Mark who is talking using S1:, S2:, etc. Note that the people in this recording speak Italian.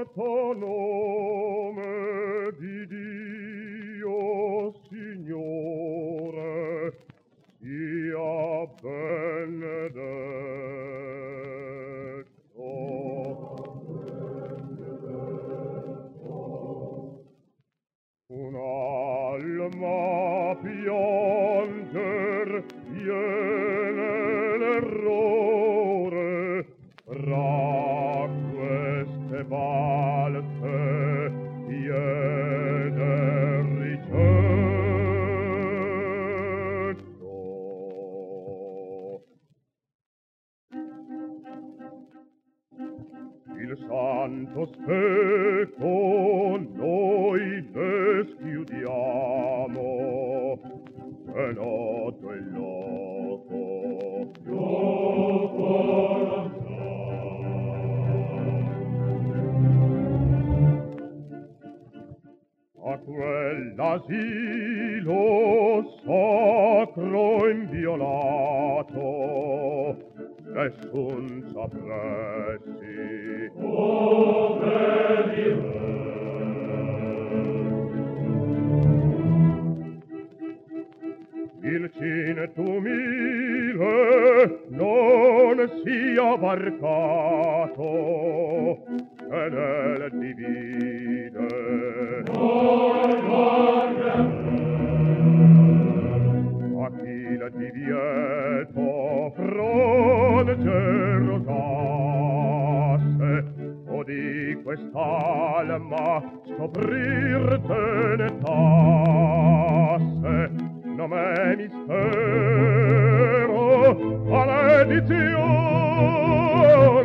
S1: beato nome di Dio, Signore, sia benedetto. Un'alma pianger viene l'errore fra queste valse viene ricetto. Il santo speco noi ne schiudiamo, è noto il loco a quell'asilo sacro inviolato nessun sapressi come il cintumile non sia varcato e nel divide a chi il divieto fronte rosasse o di quest'alma scoprir tenetasse nome mistero maledizione